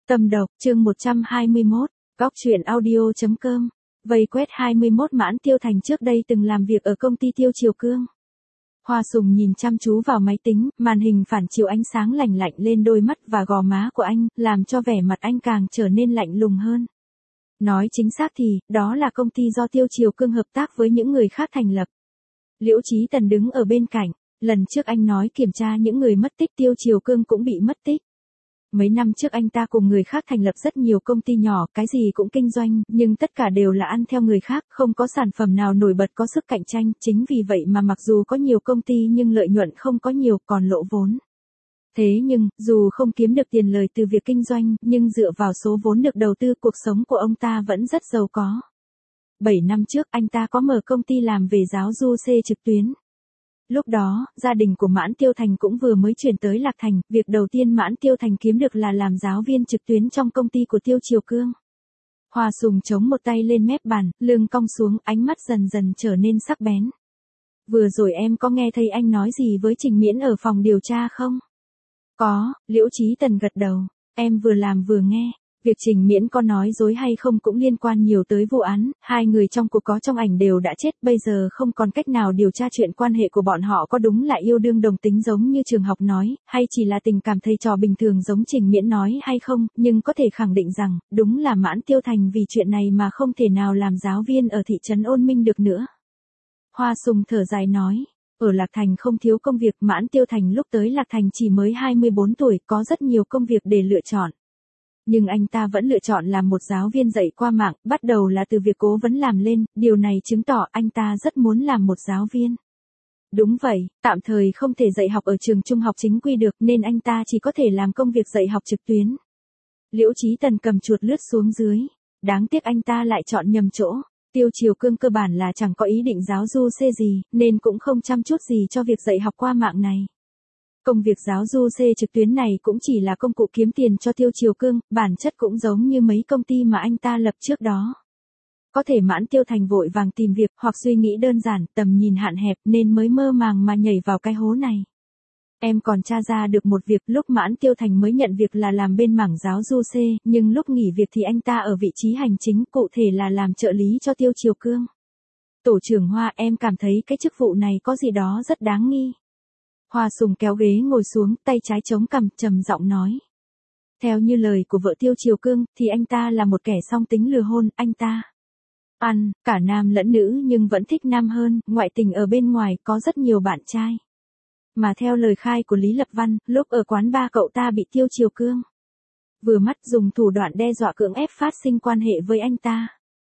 Tâm độc, chương 121, góc truyện audio.com. Vây quét 21 Mãn Tiêu Thành trước đây từng làm việc ở công ty Tiêu Triều Cương. Hoa Sùng nhìn chăm chú vào máy tính, màn hình phản chiếu ánh sáng lạnh lạnh lên đôi mắt và gò má của anh, làm cho vẻ mặt anh càng trở nên lạnh lùng hơn. Nói chính xác thì, đó là công ty do Tiêu Triều Cương hợp tác với những người khác thành lập. Liễu Chí Tần đứng ở bên cạnh, lần trước anh nói kiểm tra những người mất tích Tiêu Triều Cương cũng bị mất tích. Mấy năm trước anh ta cùng người khác thành lập rất nhiều công ty nhỏ, cái gì cũng kinh doanh, nhưng tất cả đều là ăn theo người khác, không có sản phẩm nào nổi bật có sức cạnh tranh, chính vì vậy mà mặc dù có nhiều công ty nhưng lợi nhuận không có nhiều, còn lỗ vốn. Thế nhưng, dù không kiếm được tiền lời từ việc kinh doanh, nhưng dựa vào số vốn được đầu tư, cuộc sống của ông ta vẫn rất giàu có. 7 năm trước, anh ta có mở công ty làm về giáo du C trực tuyến. Lúc đó, gia đình của Mãn Tiêu Thành cũng vừa mới chuyển tới Lạc Thành, việc đầu tiên Mãn Tiêu Thành kiếm được là làm giáo viên trực tuyến trong công ty của Tiêu Triều Cương. Hoa Sùng chống một tay lên mép bàn, lưng cong xuống, ánh mắt dần dần trở nên sắc bén. Vừa rồi em có nghe thấy anh nói gì với Trình Miễn ở phòng điều tra không? Có, Liễu Chí Tần gật đầu, em vừa làm vừa nghe. Việc Trình Miễn có nói dối hay không cũng liên quan nhiều tới vụ án, hai người trong cuộc có trong ảnh đều đã chết, bây giờ không còn cách nào điều tra chuyện quan hệ của bọn họ có đúng là yêu đương đồng tính giống như trường học nói, hay chỉ là tình cảm thầy trò bình thường giống Trình Miễn nói hay không, nhưng có thể khẳng định rằng, đúng là Mãn Tiêu Thành vì chuyện này mà không thể nào làm giáo viên ở thị trấn Ôn Minh được nữa. Hoa Sùng thở dài nói. Ở Lạc Thành không thiếu công việc, Mãn Tiêu Thành lúc tới Lạc Thành chỉ mới 24 tuổi, có rất nhiều công việc để lựa chọn. Nhưng anh ta vẫn lựa chọn làm một giáo viên dạy qua mạng, bắt đầu là từ việc cố vấn làm lên, điều này chứng tỏ anh ta rất muốn làm một giáo viên. Đúng vậy, tạm thời không thể dạy học ở trường trung học chính quy được nên anh ta chỉ có thể làm công việc dạy học trực tuyến. Liễu Chí Tần cầm chuột lướt xuống dưới. Đáng tiếc anh ta lại chọn nhầm chỗ. Tiêu Triều Cương cơ bản là chẳng có ý định giáo du C gì, nên cũng không chăm chút gì cho việc dạy học qua mạng này. Công việc giáo du C trực tuyến này cũng chỉ là công cụ kiếm tiền cho Tiêu Triều Cương, bản chất cũng giống như mấy công ty mà anh ta lập trước đó. Có thể Mãn Tiêu Thành vội vàng tìm việc hoặc suy nghĩ đơn giản, tầm nhìn hạn hẹp nên mới mơ màng mà nhảy vào cái hố này. Em còn tra ra được một việc, lúc Mãn Tiêu Thành mới nhận việc là làm bên mảng giáo du C, nhưng lúc nghỉ việc thì anh ta ở vị trí hành chính, cụ thể là làm trợ lý cho Tiêu Triều Cương. Tổ trưởng Hoa, em cảm thấy cái chức vụ này có gì đó rất đáng nghi. Hoa Sùng kéo ghế ngồi xuống, tay trái chống cằm, trầm giọng nói. Theo như lời của vợ Tiêu Triều Cương, thì anh ta là một kẻ song tính lừa hôn, anh ta ăn, cả nam lẫn nữ nhưng vẫn thích nam hơn, ngoại tình ở bên ngoài, có rất nhiều bạn trai. Mà theo lời khai của Lý Lập Văn, lúc ở quán bar cậu ta bị Tiêu Triều Cương vừa mắt dùng thủ đoạn đe dọa cưỡng ép phát sinh quan hệ với anh ta.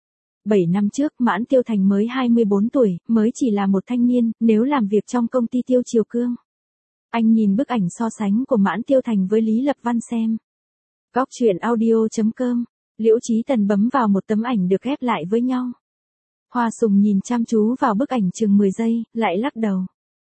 7 năm trước, Mãn Tiêu Thành mới 24 tuổi, mới chỉ là một thanh niên, nếu làm việc trong công ty Tiêu Triều Cương. Anh nhìn bức ảnh so sánh của Mãn Tiêu Thành với Lý Lập Văn xem. Góc truyện audio.com, Liễu Chí Tần bấm vào một tấm ảnh được ghép lại với nhau. Hoa Sùng nhìn chăm chú vào bức ảnh chừng 10 giây, lại lắc đầu.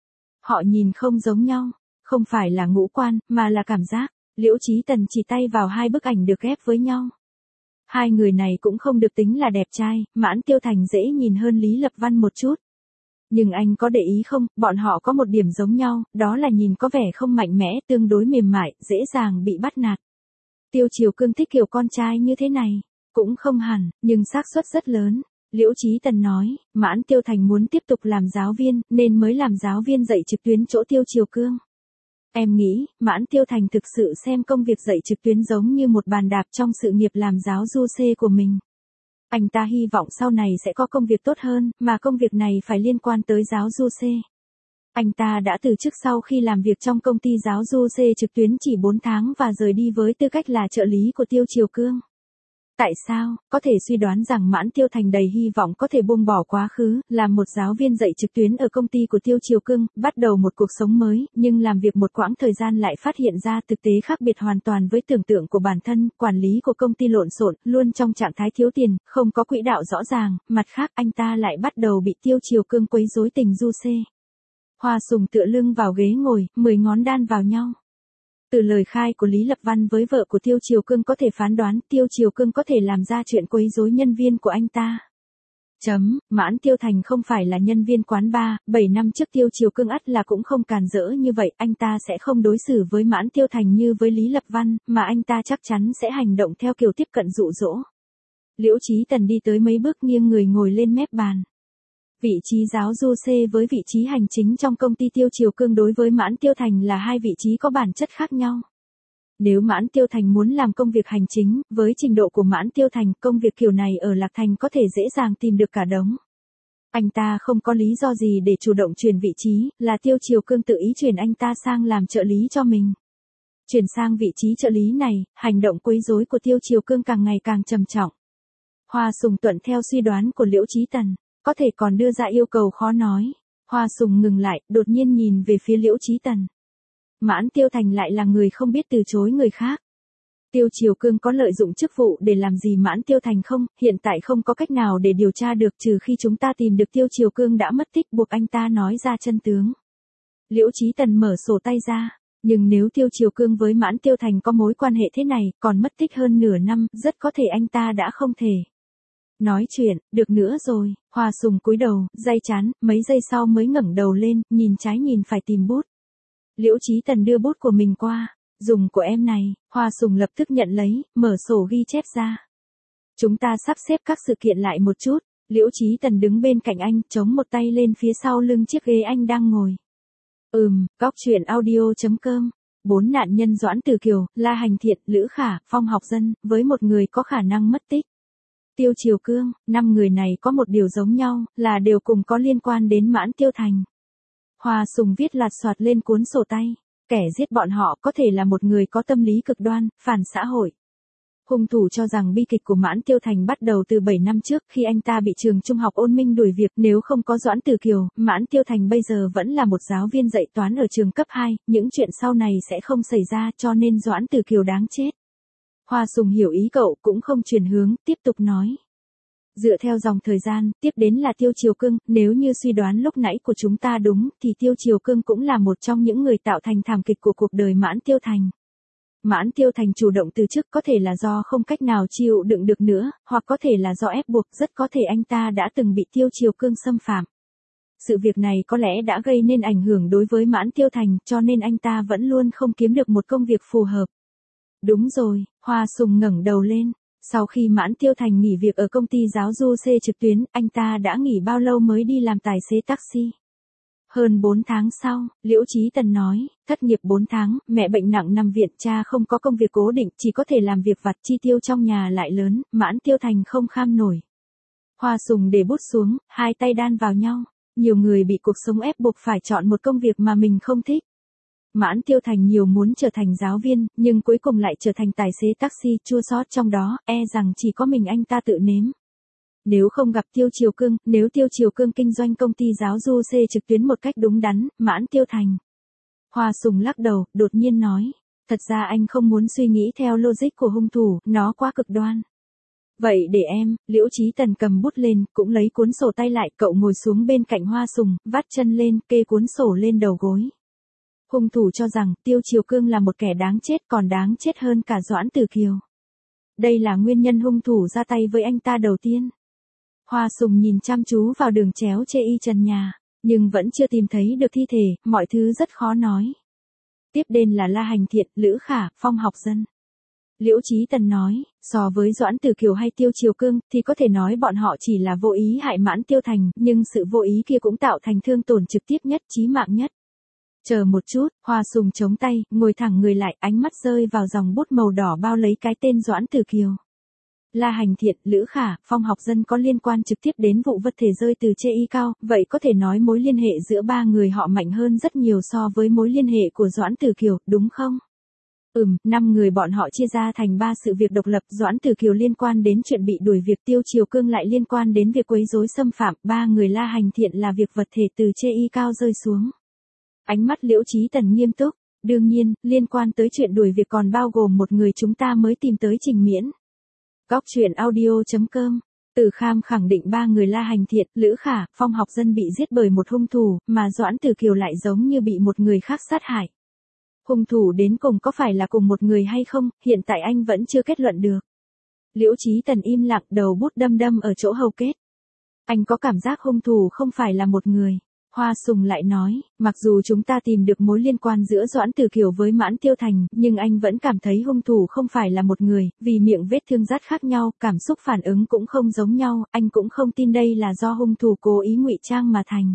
Họ nhìn không giống nhau, không phải là ngũ quan, mà là cảm giác. Liễu Chí Tần chỉ tay vào hai bức ảnh được ghép với nhau. Hai người này cũng không được tính là đẹp trai, Mãn Tiêu Thành dễ nhìn hơn Lý Lập Văn một chút. Nhưng anh có để ý không, bọn họ có một điểm giống nhau, đó là nhìn có vẻ không mạnh mẽ, tương đối mềm mại, dễ dàng bị bắt nạt. Tiêu Triều Cương thích kiểu con trai như thế này, cũng không hẳn, nhưng xác suất rất lớn. Liễu Chí Tần nói, Mãn Tiêu Thành muốn tiếp tục làm giáo viên, nên mới làm giáo viên dạy trực tuyến chỗ Tiêu Triều Cương. Em nghĩ, Mãn Tiêu Thành thực sự xem công việc dạy trực tuyến giống như một bàn đạp trong sự nghiệp làm giáo du C của mình. Anh ta hy vọng sau này sẽ có công việc tốt hơn, mà công việc này phải liên quan tới giáo du C. Anh ta đã từ chức sau khi làm việc trong công ty giáo du C trực tuyến chỉ 4 tháng và rời đi với tư cách là trợ lý của Tiêu Triều Cương. Tại sao? Có thể suy đoán rằng Mãn Tiêu Thành đầy hy vọng có thể buông bỏ quá khứ, làm một giáo viên dạy trực tuyến ở công ty của Tiêu Triều Cương, bắt đầu một cuộc sống mới, nhưng làm việc một quãng thời gian lại phát hiện ra thực tế khác biệt hoàn toàn với tưởng tượng của bản thân, quản lý của công ty lộn xộn, luôn trong trạng thái thiếu tiền, không có quỹ đạo rõ ràng, mặt khác anh ta lại bắt đầu bị Tiêu Triều Cương quấy rối tình du C. Hoa Sùng tựa lưng vào ghế ngồi, 10 ngón đan vào nhau. Từ lời khai của Lý Lập Văn với vợ của Tiêu Triều Cương có thể phán đoán Tiêu Triều Cương có thể làm ra chuyện quấy rối nhân viên của anh ta. Mãn Tiêu Thành không phải là nhân viên quán bar, 7 năm trước Tiêu Triều Cương ắt là cũng không càn rỡ như vậy, anh ta sẽ không đối xử với Mãn Tiêu Thành như với Lý Lập Văn, mà anh ta chắc chắn sẽ hành động theo kiểu tiếp cận dụ dỗ. Liễu Chí Tần đi tới mấy bước nghiêng người ngồi lên mép bàn. Vị trí giáo du C với vị trí hành chính trong công ty Tiêu Triều Cương đối với Mãn Tiêu Thành là hai vị trí có bản chất khác nhau. Nếu Mãn Tiêu Thành muốn làm công việc hành chính, với trình độ của Mãn Tiêu Thành, công việc kiểu này ở Lạc Thành có thể dễ dàng tìm được cả đống. Anh ta không có lý do gì để chủ động chuyển vị trí, là Tiêu Triều Cương tự ý chuyển anh ta sang làm trợ lý cho mình. Chuyển sang vị trí trợ lý này, hành động quấy rối của Tiêu Triều Cương càng ngày càng trầm trọng. Hoa Sùng thuận theo suy đoán của Liễu Chí Tần, có thể còn đưa ra yêu cầu khó nói. Hoa Sùng ngừng lại, đột nhiên nhìn về phía Liễu Chí Tần. Mãn Tiêu Thành lại là người không biết từ chối người khác. Tiêu Triều Cương có lợi dụng chức vụ để làm gì Mãn Tiêu Thành không, hiện tại không có cách nào để điều tra được trừ khi chúng ta tìm được Tiêu Triều Cương đã mất tích buộc anh ta nói ra chân tướng. Liễu Chí Tần mở sổ tay ra, nhưng nếu Tiêu Triều Cương với Mãn Tiêu Thành có mối quan hệ thế này, còn mất tích hơn nửa năm, rất có thể anh ta đã không thể nói chuyện, được nữa rồi. Hoa Sùng cúi đầu, day chán, mấy giây sau mới ngẩng đầu lên, nhìn trái nhìn phải tìm bút. Liễu Chí Tần đưa bút của mình qua, dùng của em này. Hoa Sùng lập tức nhận lấy, mở sổ ghi chép ra. Chúng ta sắp xếp các sự kiện lại một chút. Liễu Chí Tần đứng bên cạnh anh, chống một tay lên phía sau lưng chiếc ghế anh đang ngồi. Góc truyện audio.com. 4 nạn nhân Doãn Tử Kiều, La Hành Thiện, Lữ Khả, Phong Học Dân, với một người có khả năng mất tích. Tiêu Triều Cương, 5 người này có một điều giống nhau, là đều cùng có liên quan đến Mãn Tiêu Thành. Hoa Sùng viết lạt soạt lên cuốn sổ tay. Kẻ giết bọn họ có thể là một người có tâm lý cực đoan, phản xã hội. Hung thủ cho rằng bi kịch của Mãn Tiêu Thành bắt đầu từ 7 năm trước khi anh ta bị trường trung học Ôn Minh đuổi việc. Nếu không có Doãn Tử Kiều, Mãn Tiêu Thành bây giờ vẫn là một giáo viên dạy toán ở trường cấp 2, những chuyện sau này sẽ không xảy ra cho nên Doãn Tử Kiều đáng chết. Hoa Sùng hiểu ý cậu cũng không chuyển hướng, tiếp tục nói. Dựa theo dòng thời gian, tiếp đến là Tiêu Triều Cương, nếu như suy đoán lúc nãy của chúng ta đúng, thì Tiêu Triều Cương cũng là một trong những người tạo thành thảm kịch của cuộc đời Mãn Tiêu Thành. Mãn Tiêu Thành chủ động từ chức có thể là do không cách nào chịu đựng được nữa, hoặc có thể là do ép buộc, rất có thể anh ta đã từng bị Tiêu Triều Cương xâm phạm. Sự việc này có lẽ đã gây nên ảnh hưởng đối với Mãn Tiêu Thành, cho nên anh ta vẫn luôn không kiếm được một công việc phù hợp. Đúng rồi. Hoa Sùng ngẩng đầu lên. Sau khi Mãn Tiêu Thành nghỉ việc ở công ty giáo du C trực tuyến, anh ta đã nghỉ bao lâu mới đi làm tài xế taxi? Hơn 4 tháng sau, Liễu Chí Tần nói, thất nghiệp 4 tháng, mẹ bệnh nặng nằm viện, cha không có công việc cố định, chỉ có thể làm việc vặt, chi tiêu trong nhà lại lớn, Mãn Tiêu Thành không kham nổi. Hoa Sùng để bút xuống, hai tay đan vào nhau. Nhiều người bị cuộc sống ép buộc phải chọn một công việc mà mình không thích. Mãn Tiêu Thành nhiều muốn trở thành giáo viên, nhưng cuối cùng lại trở thành tài xế taxi, chua xót trong đó, e rằng chỉ có mình anh ta tự nếm. Nếu không gặp Tiêu Triều Cương, nếu Tiêu Triều Cương kinh doanh công ty giáo du C trực tuyến một cách đúng đắn, Mãn Tiêu Thành. Hoa Sùng lắc đầu, đột nhiên nói, thật ra anh không muốn suy nghĩ theo logic của hung thủ, nó quá cực đoan. Vậy để em. Liễu Chí Tần cầm bút lên, cũng lấy cuốn sổ tay lại, cậu ngồi xuống bên cạnh Hoa Sùng, vắt chân lên, kê cuốn sổ lên đầu gối. Hung thủ cho rằng Tiêu Triều Cương là một kẻ đáng chết, còn đáng chết hơn cả Doãn Tử Kiều. Đây là nguyên nhân hung thủ ra tay với anh ta đầu tiên. Hoa Sùng nhìn chăm chú vào đường chéo chê y trần nhà, nhưng vẫn chưa tìm thấy được thi thể, mọi thứ rất khó nói. Tiếp đến là La Hành Thiện, Lữ Khả, Phong Học Dân. Liễu Chí Tần nói, so với Doãn Tử Kiều hay Tiêu Triều Cương, thì có thể nói bọn họ chỉ là vô ý hại Mãn Tiêu Thành, nhưng sự vô ý kia cũng tạo thành thương tổn trực tiếp nhất, chí mạng nhất. Chờ một chút. Hoa Sùng chống tay, ngồi thẳng người lại, ánh mắt rơi vào dòng bút màu đỏ bao lấy cái tên Doãn Tử Kiều. La Hành Thiện, Lữ Khả, Phong Học Dân có liên quan trực tiếp đến vụ vật thể rơi từ chê y cao, vậy có thể nói mối liên hệ giữa ba người họ mạnh hơn rất nhiều so với mối liên hệ của Doãn Tử Kiều, đúng không? 5 người bọn họ chia ra thành 3 sự việc độc lập, Doãn Tử Kiều liên quan đến chuyện bị đuổi việc, Tiêu Triều Cương lại liên quan đến việc quấy rối xâm phạm, 3 người La Hành Thiện là việc vật thể từ chê y cao rơi xuống. Ánh mắt Liễu Chí Tần nghiêm túc, đương nhiên, liên quan tới chuyện đuổi việc còn bao gồm một người chúng ta mới tìm tới Trình Miễn. Góc truyện audio.com. Từ Kham khẳng định 3 người La Hành Thiện, Lữ Khả, Phong Học Dân bị giết bởi một hung thủ, mà Doãn Tử Kiều lại giống như bị một người khác sát hại. Hung thủ đến cùng có phải là cùng một người hay không, hiện tại anh vẫn chưa kết luận được. Liễu Chí Tần im lặng, đầu bút đâm đâm ở chỗ hầu kết. Anh có cảm giác hung thủ không phải là một người. Hoa Sùng lại nói, mặc dù chúng ta tìm được mối liên quan giữa Doãn Tử Kiều với Mãn Tiêu Thành, nhưng anh vẫn cảm thấy hung thủ không phải là một người, vì miệng vết thương rất khác nhau, cảm xúc phản ứng cũng không giống nhau, anh cũng không tin đây là do hung thủ cố ý ngụy trang mà thành.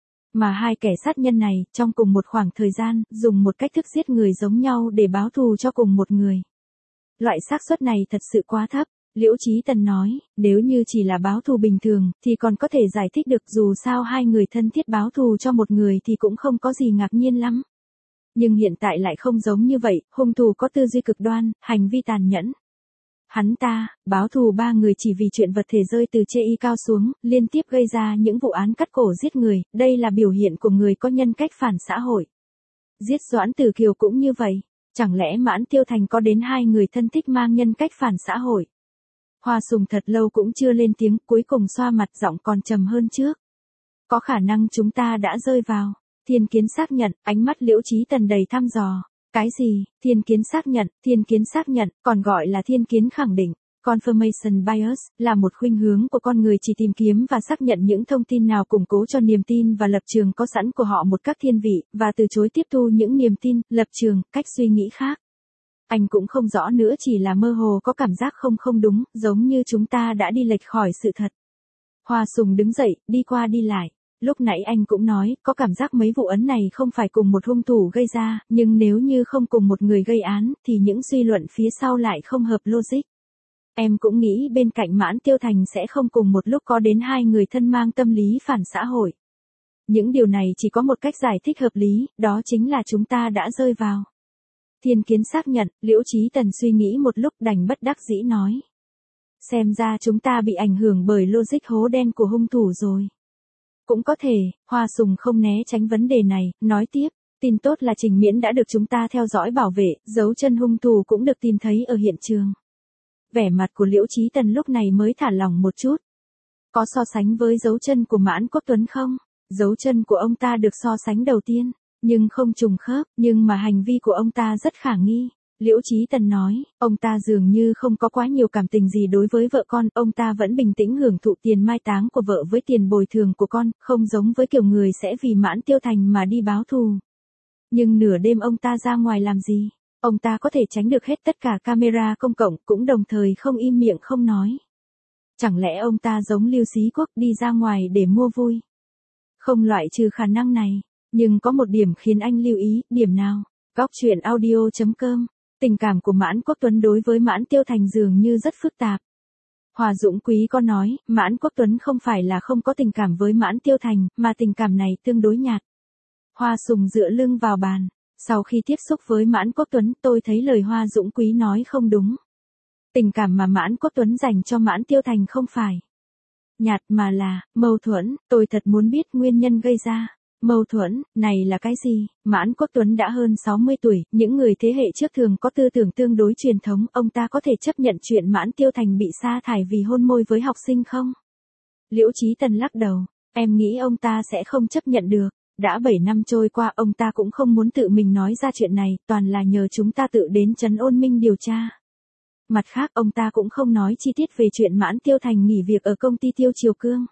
Mà hai kẻ sát nhân này, trong cùng một khoảng thời gian, dùng một cách thức giết người giống nhau để báo thù cho cùng một người. Loại xác suất này thật sự quá thấp. Liễu Chí Tần nói, nếu như chỉ là báo thù bình thường, thì còn có thể giải thích được, dù sao hai người thân thiết báo thù cho một người thì cũng không có gì ngạc nhiên lắm. Nhưng hiện tại lại không giống như vậy, hung thủ có tư duy cực đoan, hành vi tàn nhẫn. Hắn ta, báo thù ba người chỉ vì chuyện vật thể rơi từ chê y cao xuống, liên tiếp gây ra những vụ án cắt cổ giết người, đây là biểu hiện của người có nhân cách phản xã hội. Giết Doãn Tử Kiều cũng như vậy, chẳng lẽ Mãn Tiêu Thành có đến hai người thân thích mang nhân cách phản xã hội? Hoa Sùng thật lâu cũng chưa lên tiếng, cuối cùng xoa mặt, giọng còn trầm hơn trước. Có khả năng chúng ta đã rơi vào. Thiên Kiến xác nhận, ánh mắt Liễu Chí Tần đầy thăm dò. Cái gì? Thiên Kiến xác nhận, còn gọi là thiên kiến khẳng định. Confirmation bias là một khuynh hướng của con người chỉ tìm kiếm và xác nhận những thông tin nào củng cố cho niềm tin và lập trường có sẵn của họ một cách thiên vị, và từ chối tiếp thu những niềm tin, lập trường, cách suy nghĩ khác. Anh cũng không rõ nữa, chỉ là mơ hồ có cảm giác không đúng, giống như chúng ta đã đi lệch khỏi sự thật. Hoa Sùng đứng dậy, đi qua đi lại. Lúc nãy anh cũng nói, có cảm giác mấy vụ án này không phải cùng một hung thủ gây ra, nhưng nếu như không cùng một người gây án, thì những suy luận phía sau lại không hợp logic. Em cũng nghĩ bên cạnh Mãn Tiêu Thành sẽ không cùng một lúc có đến hai người thân mang tâm lý phản xã hội. Những điều này chỉ có một cách giải thích hợp lý, đó chính là chúng ta đã rơi vào. Thiên Kiến xác nhận, Liễu Chí Tần suy nghĩ một lúc đành bất đắc dĩ nói. Xem ra chúng ta bị ảnh hưởng bởi logic hố đen của hung thủ rồi. Cũng có thể, Hoa Sùng không né tránh vấn đề này, nói tiếp, tin tốt là Trình Miễn đã được chúng ta theo dõi bảo vệ, dấu chân hung thủ cũng được tìm thấy ở hiện trường. Vẻ mặt của Liễu Chí Tần lúc này mới thả lỏng một chút. Có so sánh với dấu chân của Mãn Quốc Tuấn không? Dấu chân của ông ta được so sánh đầu tiên, nhưng không trùng khớp, nhưng mà hành vi của ông ta rất khả nghi. Liễu Chí Tần nói, ông ta dường như không có quá nhiều cảm tình gì đối với vợ con, ông ta vẫn bình tĩnh hưởng thụ tiền mai táng của vợ với tiền bồi thường của con, không giống với kiểu người sẽ vì Mãn Tiêu Thành mà đi báo thù. Nhưng nửa đêm ông ta ra ngoài làm gì? Ông ta có thể tránh được hết tất cả camera công cộng, cũng đồng thời không im miệng không nói. Chẳng lẽ ông ta giống Lưu Xí Quốc đi ra ngoài để mua vui? Không loại trừ khả năng này, nhưng có một điểm khiến anh lưu ý, điểm nào? Góc truyện audio.com. Tình cảm của Mãn Quốc Tuấn đối với Mãn Tiêu Thành dường như rất phức tạp. Hòa Dũng Quý có nói, Mãn Quốc Tuấn không phải là không có tình cảm với Mãn Tiêu Thành, mà tình cảm này tương đối nhạt. Hoa Sùng dựa lưng vào bàn. Sau khi tiếp xúc với Mãn Quốc Tuấn, tôi thấy lời Hoa Dũng Quý nói không đúng. Tình cảm mà Mãn Quốc Tuấn dành cho Mãn Tiêu Thành không phải nhạt mà là mâu thuẫn, tôi thật muốn biết nguyên nhân gây ra. Mâu thuẫn, này là cái gì? Mãn Quốc Tuấn đã hơn 60 tuổi, những người thế hệ trước thường có tư tưởng tương đối truyền thống, ông ta có thể chấp nhận chuyện Mãn Tiêu Thành bị sa thải vì hôn môi với học sinh không? Liễu Chí Tần lắc đầu, em nghĩ ông ta sẽ không chấp nhận được. Đã 7 năm trôi qua, ông ta cũng không muốn tự mình nói ra chuyện này, toàn là nhờ chúng ta tự đến Trấn Ôn Minh điều tra. Mặt khác, ông ta cũng không nói chi tiết về chuyện Mãn Tiêu Thành nghỉ việc ở công ty Tiêu Triều Cương.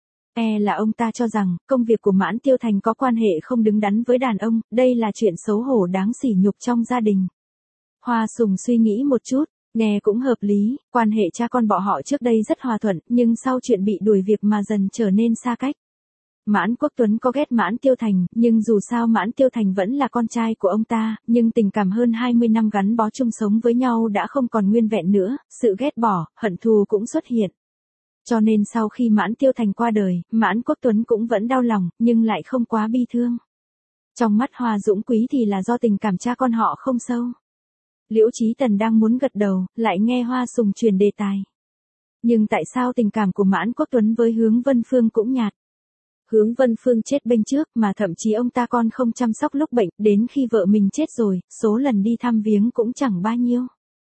Là ông ta cho rằng, công việc của Mãn Tiêu Thành có quan hệ không đứng đắn với đàn ông, đây là chuyện xấu hổ đáng sỉ nhục trong gia đình. Hoa Sùng suy nghĩ một chút, nghe cũng hợp lý, quan hệ cha con bọn họ trước đây rất hòa thuận, nhưng sau chuyện bị đuổi việc mà dần trở nên xa cách. Mãn Quốc Tuấn có ghét Mãn Tiêu Thành, nhưng dù sao Mãn Tiêu Thành vẫn là con trai của ông ta, nhưng tình cảm hơn 20 năm gắn bó chung sống với nhau đã không còn nguyên vẹn nữa, sự ghét bỏ, hận thù cũng xuất hiện. Cho nên sau khi Mãn Tiêu Thành qua đời, Mãn Quốc Tuấn cũng vẫn đau lòng, nhưng lại không quá bi thương. Trong mắt Hoa Dũng Quý thì là do tình cảm cha con họ không sâu. Liễu Chí Tần đang muốn gật đầu, lại nghe Hoa Sùng truyền đề tài. Nhưng tại sao tình cảm của Mãn Quốc Tuấn với Hướng Vân Phương cũng nhạt? Hướng Vân Phương chết bên trước mà thậm chí ông ta còn không chăm sóc lúc bệnh, đến khi vợ mình chết rồi, số lần đi thăm viếng cũng chẳng bao nhiêu.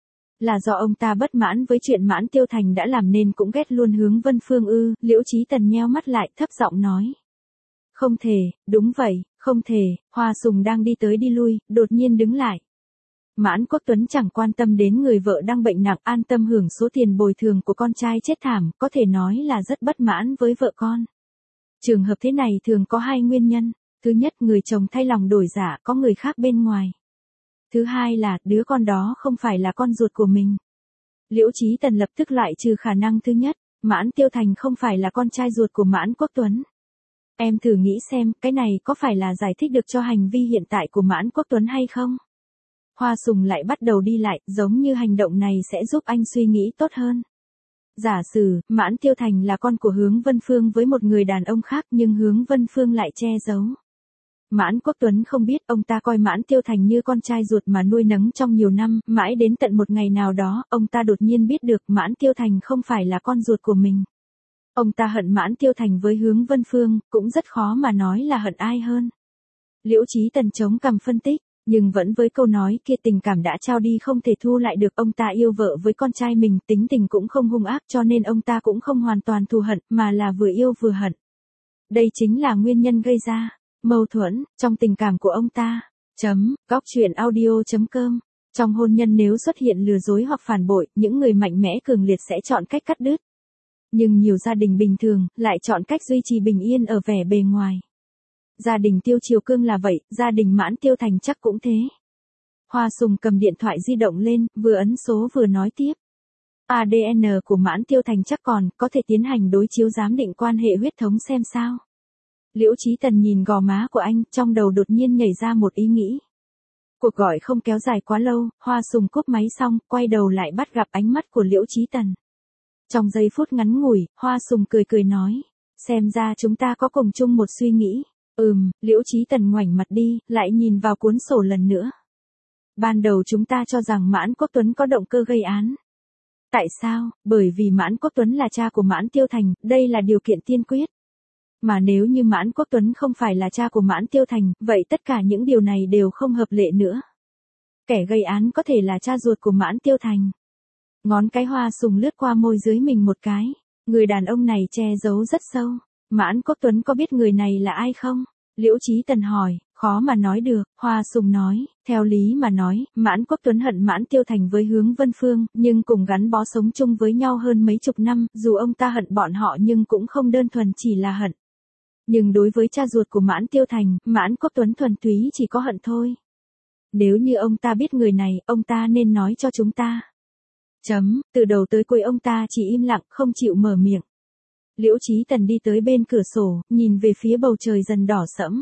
Là do ông ta bất mãn với chuyện Mãn Tiêu Thành đã làm nên cũng ghét luôn Hướng Vân Phương ư? Liễu Chí Tần nheo mắt lại, thấp giọng nói. Không thể, đúng vậy, không thể. Hoa Sùng đang đi tới đi lui, đột nhiên đứng lại. Mãn Quốc Tuấn chẳng quan tâm đến người vợ đang bệnh nặng, an tâm hưởng số tiền bồi thường của con trai chết thảm, có thể nói là rất bất mãn với vợ con. Trường hợp thế này thường có hai nguyên nhân. Thứ nhất, người chồng thay lòng đổi dạ, có người khác bên ngoài. Thứ hai là, đứa con đó không phải là con ruột của mình. Liễu Chí Tần lập tức loại trừ khả năng thứ nhất, Mãn Tiêu Thành không phải là con trai ruột của Mãn Quốc Tuấn. Em thử nghĩ xem, cái này có phải là giải thích được cho hành vi hiện tại của Mãn Quốc Tuấn hay không? Hoa Sùng lại bắt đầu đi lại, giống như hành động này sẽ giúp anh suy nghĩ tốt hơn. Giả sử, Mãn Tiêu Thành là con của Hướng Vân Phương với một người đàn ông khác nhưng Hướng Vân Phương lại che giấu. Mãn Quốc Tuấn không biết, ông ta coi Mãn Tiêu Thành như con trai ruột mà nuôi nấng trong nhiều năm, mãi đến tận một ngày nào đó, ông ta đột nhiên biết được Mãn Tiêu Thành không phải là con ruột của mình. Ông ta hận Mãn Tiêu Thành với Hướng Vân Phương, cũng rất khó mà nói là hận ai hơn. Liễu Chí Tần chống cằm phân tích, nhưng vẫn với câu nói kia, tình cảm đã trao đi không thể thu lại được. Ông ta yêu vợ với con trai mình, tính tình cũng không hung ác, cho nên ông ta cũng không hoàn toàn thù hận, mà là vừa yêu vừa hận. Đây chính là nguyên nhân gây ra mâu thuẫn trong tình cảm của ông ta. Góc truyện audio.com. Trong hôn nhân nếu xuất hiện lừa dối hoặc phản bội, những người mạnh mẽ cường liệt sẽ chọn cách cắt đứt. Nhưng nhiều gia đình bình thường lại chọn cách duy trì bình yên ở vẻ bề ngoài. Gia đình Tiêu Triều Cương là vậy, gia đình Mãn Tiêu Thành chắc cũng thế. Hoa Sùng cầm điện thoại di động lên, vừa ấn số vừa nói tiếp. ADN của Mãn Tiêu Thành chắc còn, có thể tiến hành đối chiếu giám định quan hệ huyết thống xem sao. Liễu Chí Tần nhìn gò má của anh, trong đầu đột nhiên nhảy ra một ý nghĩ. Cuộc gọi không kéo dài quá lâu, Hoa Sùng cúp máy xong, quay đầu lại bắt gặp ánh mắt của Liễu Chí Tần. Trong giây phút ngắn ngủi, Hoa Sùng cười cười nói, xem ra chúng ta có cùng chung một suy nghĩ. Liễu Chí Tần ngoảnh mặt đi, lại nhìn vào cuốn sổ lần nữa. Ban đầu chúng ta cho rằng Mãn Quốc Tuấn có động cơ gây án. Tại sao? Bởi vì Mãn Quốc Tuấn là cha của Mãn Tiêu Thành, đây là điều kiện tiên quyết. Mà nếu như Mãn Quốc Tuấn không phải là cha của Mãn Tiêu Thành, vậy tất cả những điều này đều không hợp lệ nữa. Kẻ gây án có thể là cha ruột của Mãn Tiêu Thành. Ngón cái Hoa Sùng lướt qua môi dưới mình một cái. Người đàn ông này che giấu rất sâu. Mãn Quốc Tuấn có biết người này là ai không? Liễu Chí Tần hỏi. Khó mà nói được, Hoa Sùng nói, theo lý mà nói, Mãn Quốc Tuấn hận Mãn Tiêu Thành với Hướng Vân Phương, nhưng cùng gắn bó sống chung với nhau hơn mấy chục năm, dù ông ta hận bọn họ nhưng cũng không đơn thuần chỉ là hận. Nhưng đối với cha ruột của Mãn Tiêu Thành, Mãn Quốc Tuấn thuần túy chỉ có hận thôi. Nếu như ông ta biết người này, ông ta nên nói cho chúng ta. Từ đầu tới cuối ông ta chỉ im lặng, không chịu mở miệng. Liễu Chí Tần đi tới bên cửa sổ, nhìn về phía bầu trời dần đỏ sẫm.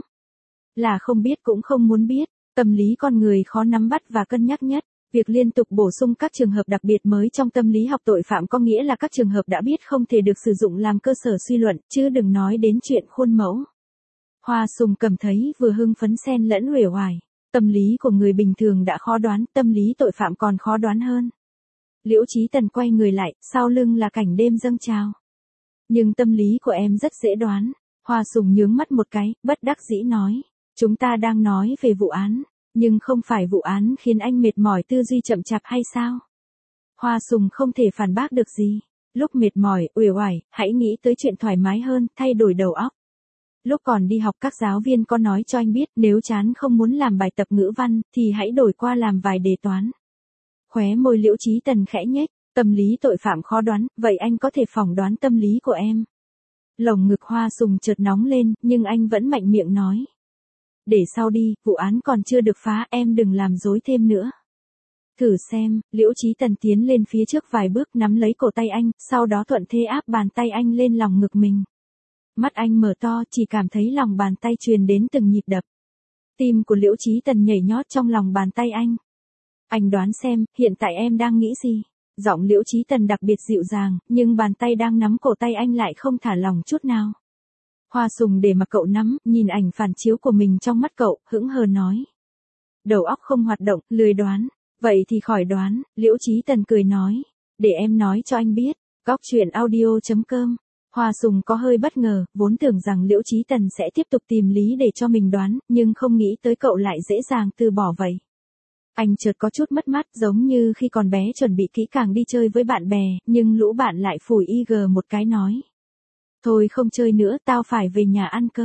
Là không biết cũng không muốn biết, tâm lý con người khó nắm bắt và cân nhắc nhất. Việc liên tục bổ sung các trường hợp đặc biệt mới trong tâm lý học tội phạm có nghĩa là các trường hợp đã biết không thể được sử dụng làm cơ sở suy luận, chứ đừng nói đến chuyện khuôn mẫu. Hoa Sùng cảm thấy vừa hưng phấn xen lẫn uể oải. Tâm lý của người bình thường đã khó đoán, tâm lý tội phạm còn khó đoán hơn. Liễu Chí Tần quay người lại, sau lưng là cảnh đêm dâng trào. Nhưng tâm lý của em rất dễ đoán. Hoa Sùng nhướng mắt một cái, bất đắc dĩ nói. Chúng ta đang nói về vụ án, nhưng không phải vụ án khiến anh mệt mỏi tư duy chậm chạp hay sao? Hoa Sùng không thể phản bác được gì. Lúc mệt mỏi, uể oải, hãy nghĩ tới chuyện thoải mái hơn, thay đổi đầu óc. Lúc còn đi học các giáo viên có nói cho anh biết nếu chán không muốn làm bài tập ngữ văn, thì hãy đổi qua làm vài đề toán. Khóe môi Liễu Chí Tần khẽ nhếch, tâm lý tội phạm khó đoán, vậy anh có thể phỏng đoán tâm lý của em. Lồng ngực Hoa Sùng chợt nóng lên, nhưng anh vẫn mạnh miệng nói. Để sau đi, vụ án còn chưa được phá, em đừng làm rối thêm nữa. Thử xem, Liễu Chí Tần tiến lên phía trước vài bước nắm lấy cổ tay anh, sau đó thuận thế áp bàn tay anh lên lòng ngực mình. Mắt anh mở to, chỉ cảm thấy lòng bàn tay truyền đến từng nhịp đập. Tim của Liễu Chí Tần nhảy nhót trong lòng bàn tay anh. Anh đoán xem, hiện tại em đang nghĩ gì? Giọng Liễu Chí Tần đặc biệt dịu dàng, nhưng bàn tay đang nắm cổ tay anh lại không thả lỏng chút nào. Hoa Sùng để mặc cậu nắm, nhìn ảnh phản chiếu của mình trong mắt cậu, hững hờ nói. Đầu óc không hoạt động, lười đoán. Vậy thì khỏi đoán, Liễu Chí Tần cười nói. Để em nói cho anh biết. Góc truyện audio.com. Hoa Sùng có hơi bất ngờ, vốn tưởng rằng Liễu Chí Tần sẽ tiếp tục tìm lý để cho mình đoán, nhưng không nghĩ tới cậu lại dễ dàng từ bỏ vậy. Anh chợt có chút mất mát, giống như khi còn bé chuẩn bị kỹ càng đi chơi với bạn bè, nhưng lũ bạn lại phủi IG một cái nói. Thôi không chơi nữa, tao phải về nhà ăn cơm.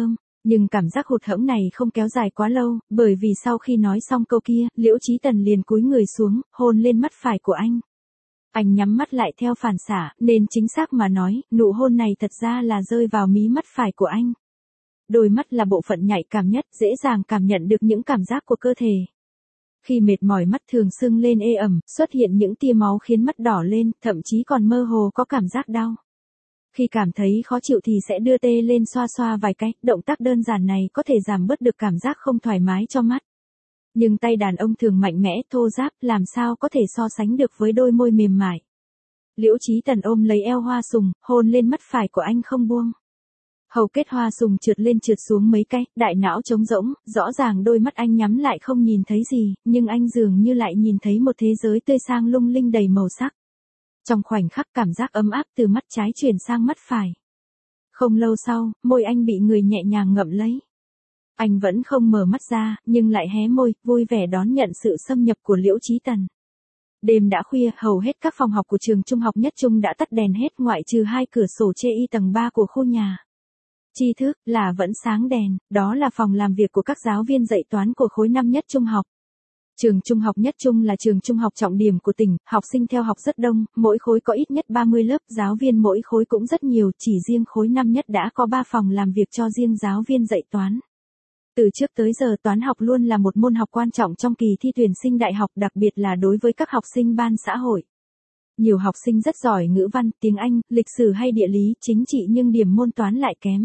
Nhưng cảm giác hụt hẫng này không kéo dài quá lâu, bởi vì sau khi nói xong câu kia, Liễu Chí Tần liền cúi người xuống, hôn lên mắt phải của anh. Anh nhắm mắt lại theo phản xạ, nên chính xác mà nói, nụ hôn này thật ra là rơi vào mí mắt phải của anh. Đôi mắt là bộ phận nhạy cảm nhất, dễ dàng cảm nhận được những cảm giác của cơ thể. Khi mệt mỏi mắt thường sưng lên ê ẩm, xuất hiện những tia máu khiến mắt đỏ lên, thậm chí còn mơ hồ có cảm giác đau. Khi cảm thấy khó chịu thì sẽ đưa tê lên xoa xoa vài cái, động tác đơn giản này có thể giảm bớt được cảm giác không thoải mái cho mắt. Nhưng tay đàn ông thường mạnh mẽ, thô ráp, làm sao có thể so sánh được với đôi môi mềm mại. Liễu Chí Tần ôm lấy eo Hoa Sùng, hôn lên mắt phải của anh không buông. Hầu kết Hoa Sùng trượt lên trượt xuống mấy cái, đại não trống rỗng, rõ ràng đôi mắt anh nhắm lại không nhìn thấy gì, nhưng anh dường như lại nhìn thấy một thế giới tươi sang lung linh đầy màu sắc. Trong khoảnh khắc cảm giác ấm áp từ mắt trái chuyển sang mắt phải. Không lâu sau, môi anh bị người nhẹ nhàng ngậm lấy. Anh vẫn không mở mắt ra, nhưng lại hé môi, vui vẻ đón nhận sự xâm nhập của Liễu Chí Tần. Đêm đã khuya, hầu hết các phòng học của trường trung học Nhất Trung đã tắt đèn hết ngoại trừ 2 cửa sổ chê y tầng 3 của khu nhà. Tri thức là vẫn sáng đèn, đó là phòng làm việc của các giáo viên dạy toán của khối 5 Nhất Trung học. Trường Trung học Nhất Trung là trường trung học trọng điểm của tỉnh, học sinh theo học rất đông, mỗi khối có ít nhất 30 lớp, giáo viên mỗi khối cũng rất nhiều, chỉ riêng khối 5 Nhất đã có 3 phòng làm việc cho riêng giáo viên dạy toán. Từ trước tới giờ toán học luôn là một môn học quan trọng trong kỳ thi tuyển sinh đại học, đặc biệt là đối với các học sinh ban xã hội. Nhiều học sinh rất giỏi ngữ văn, tiếng Anh, lịch sử hay địa lý, chính trị nhưng điểm môn toán lại kém.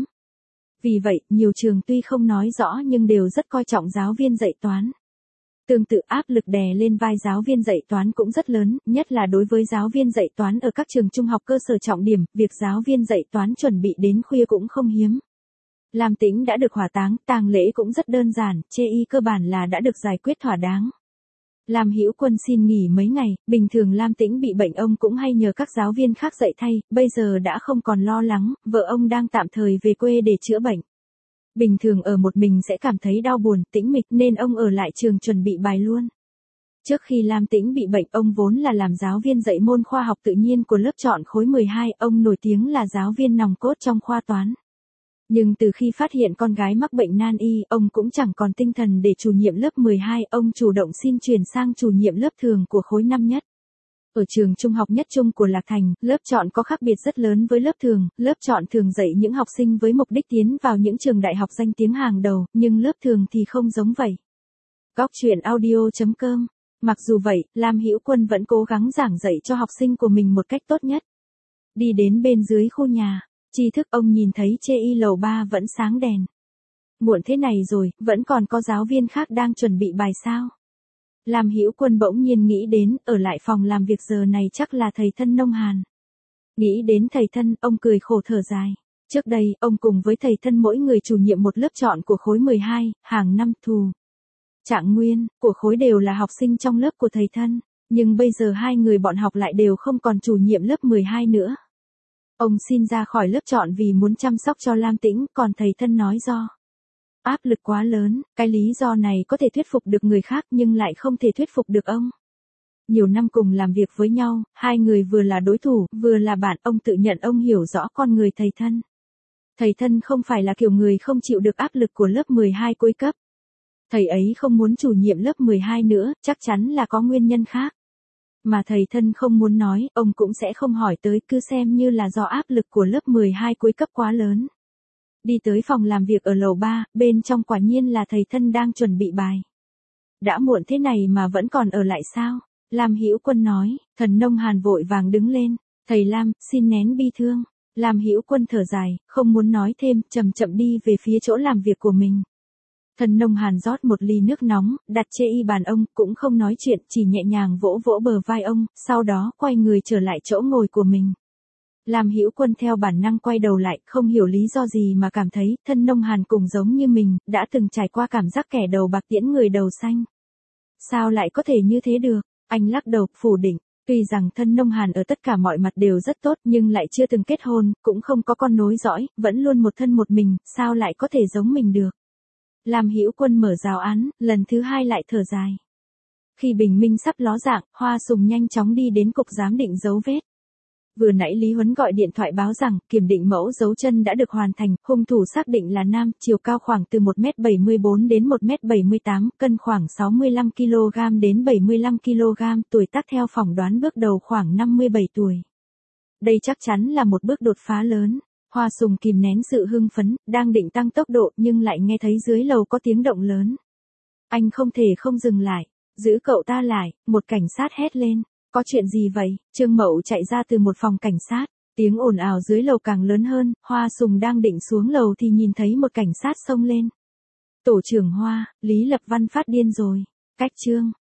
Vì vậy, nhiều trường tuy không nói rõ nhưng đều rất coi trọng giáo viên dạy toán. Tương tự áp lực đè lên vai giáo viên dạy toán cũng rất lớn, nhất là đối với giáo viên dạy toán ở các trường trung học cơ sở trọng điểm, việc giáo viên dạy toán chuẩn bị đến khuya cũng không hiếm. Lam Tĩnh đã được hỏa táng, tang lễ cũng rất đơn giản, chê y cơ bản là đã được giải quyết thỏa đáng. Lam Hữu Quân xin nghỉ mấy ngày, bình thường Lam Tĩnh bị bệnh ông cũng hay nhờ các giáo viên khác dạy thay, bây giờ đã không còn lo lắng, vợ ông đang tạm thời về quê để chữa bệnh. Bình thường ở một mình sẽ cảm thấy đau buồn, tĩnh mịch nên ông ở lại trường chuẩn bị bài luôn. Trước khi Lam Tĩnh bị bệnh, ông vốn là làm giáo viên dạy môn khoa học tự nhiên của lớp chọn khối 12, ông nổi tiếng là giáo viên nòng cốt trong khoa toán. Nhưng từ khi phát hiện con gái mắc bệnh nan y, ông cũng chẳng còn tinh thần để chủ nhiệm lớp 12, ông chủ động xin chuyển sang chủ nhiệm lớp thường của khối 5 Nhất. Ở trường trung học Nhất Trung của Lạc Thành, lớp chọn có khác biệt rất lớn với lớp chọn thường dạy những học sinh với mục đích tiến vào những trường đại học danh tiếng hàng đầu, nhưng lớp thường thì không giống vậy. Góc truyện audio.com. Mặc dù vậy, Lam Hữu Quân vẫn cố gắng giảng dạy cho học sinh của mình một cách tốt nhất. Đi đến bên dưới khu nhà, Tri thức ông nhìn thấy chê y lầu 3 vẫn sáng đèn. Muộn thế này rồi, vẫn còn có giáo viên khác đang chuẩn bị bài sao? Lam Hữu Quân bỗng nhiên nghĩ đến, ở lại phòng làm việc giờ này chắc là thầy Thân Nông Hàn. Nghĩ đến thầy Thân, ông cười khổ thở dài. Trước đây, ông cùng với thầy Thân mỗi người chủ nhiệm một lớp chọn của khối 12, hàng năm thù. Trạng nguyên, của khối đều là học sinh trong lớp của thầy Thân, nhưng bây giờ hai người bọn học lại đều không còn chủ nhiệm lớp 12 nữa. Ông xin ra khỏi lớp chọn vì muốn chăm sóc cho Lam Tĩnh, còn thầy Thân nói do áp lực quá lớn, cái lý do này có thể thuyết phục được người khác nhưng lại không thể thuyết phục được ông. Nhiều năm cùng làm việc với nhau, hai người vừa là đối thủ, vừa là bạn, ông tự nhận ông hiểu rõ con người thầy Thân. Thầy Thân không phải là kiểu người không chịu được áp lực của lớp 12 cuối cấp. Thầy ấy không muốn chủ nhiệm lớp 12 nữa, chắc chắn là có nguyên nhân khác. Mà thầy Thân không muốn nói, ông cũng sẽ không hỏi tới, cứ xem như là do áp lực của lớp 12 cuối cấp quá lớn. Đi tới phòng làm việc ở lầu 3, bên trong quả nhiên là thầy Thân đang chuẩn bị bài. Đã muộn thế này mà vẫn còn ở lại sao? Lam Hữu Quân nói. Thần Nông Hàn vội vàng đứng lên. Thầy Lam, xin nén bi thương. Lam Hữu Quân thở dài, không muốn nói thêm, chậm chậm đi về phía chỗ làm việc của mình. Thần Nông Hàn rót một ly nước nóng, đặt trên y bàn ông, cũng không nói chuyện, chỉ nhẹ nhàng vỗ vỗ bờ vai ông, sau đó quay người trở lại chỗ ngồi của mình. Lam Hữu Quân theo bản năng quay đầu lại, không hiểu lý do gì mà cảm thấy, Thân Nông Hàn cũng giống như mình, đã từng trải qua cảm giác kẻ đầu bạc tiễn người đầu xanh. Sao lại có thể như thế được? Anh lắc đầu, phủ định. Tuy rằng Thân Nông Hàn ở tất cả mọi mặt đều rất tốt nhưng lại chưa từng kết hôn, cũng không có con nối dõi, vẫn luôn một thân một mình, sao lại có thể giống mình được? Lam Hữu Quân mở giáo án, lần thứ hai lại thở dài. Khi bình minh sắp ló dạng, Hoa Sùng nhanh chóng đi đến cục giám định dấu vết. Vừa nãy Lý Huấn gọi điện thoại báo rằng, kiểm định mẫu dấu chân đã được hoàn thành, hung thủ xác định là nam, chiều cao khoảng từ 1m74 đến 1m78, cân khoảng 65kg đến 75kg, tuổi tác theo phỏng đoán bước đầu khoảng 57 tuổi. Đây chắc chắn là một bước đột phá lớn. Hoa Sùng kìm nén sự hưng phấn, đang định tăng tốc độ nhưng lại nghe thấy dưới lầu có tiếng động lớn. Anh không thể không dừng lại, giữ cậu ta lại, một cảnh sát hét lên. Có chuyện gì vậy? Trương Mậu chạy ra từ một phòng cảnh sát, tiếng ồn ào dưới lầu càng lớn hơn, Hoa Sùng đang định xuống lầu thì nhìn thấy một cảnh sát xông lên. Tổ trưởng Hoa, Lý Lập Văn phát điên rồi. Cách Trương